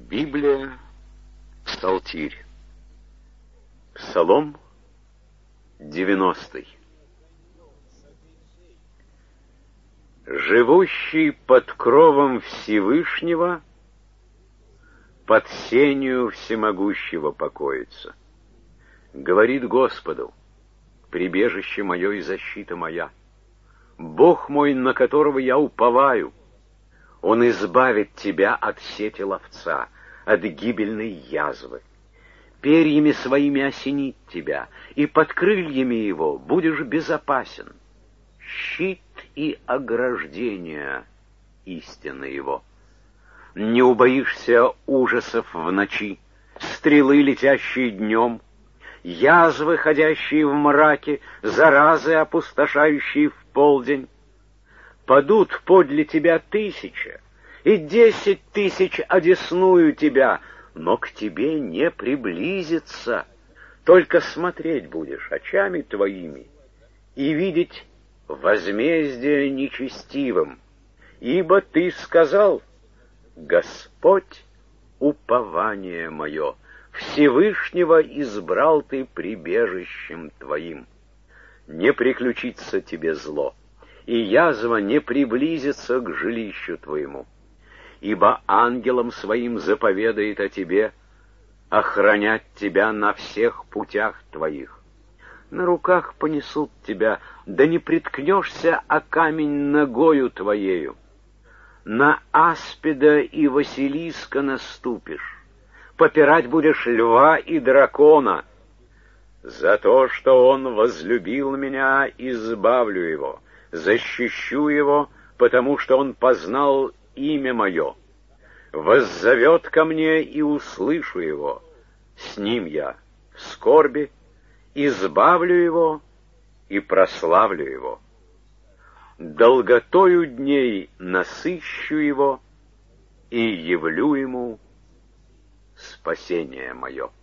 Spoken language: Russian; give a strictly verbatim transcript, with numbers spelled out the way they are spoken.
Библия, Псалтирь. Псалом девяностый. Живущий под кровом Всевышнего, под сенью всемогущего покоится. Говорит Господу: прибежище мое и защита моя, Бог мой, на которого я уповаю. Он избавит тебя от сети ловца, от гибельной язвы. Перьями своими осенит тебя, и под крыльями его будешь безопасен. Щит и ограждение истины его. Не убоишься ужасов в ночи, стрелы, летящие днем, язвы, ходящие в мраке, заразы, опустошающие в полдень. Падут подле тебя тысяча, и десять тысяч одесную тебя, но к тебе не приблизится. Только смотреть будешь очами твоими и видеть возмездие нечестивым. Ибо ты сказал: Господь — упование мое, Всевышнего избрал ты прибежищем твоим. Не приключится тебе зло, и язва не приблизится к жилищу твоему. Ибо ангелом своим заповедает о тебе охранять тебя на всех путях твоих. На руках понесут тебя, да не приткнешься о камень ногою твоею. На аспида и василиска наступишь, попирать будешь льва и дракона. За то, что он возлюбил меня, избавлю его, защищу его, потому что он познал имя мое. Воззовет ко мне, и услышу его. С ним я в скорби, избавлю его и прославлю его. Долготою дней насыщу его и явлю ему спасение мое.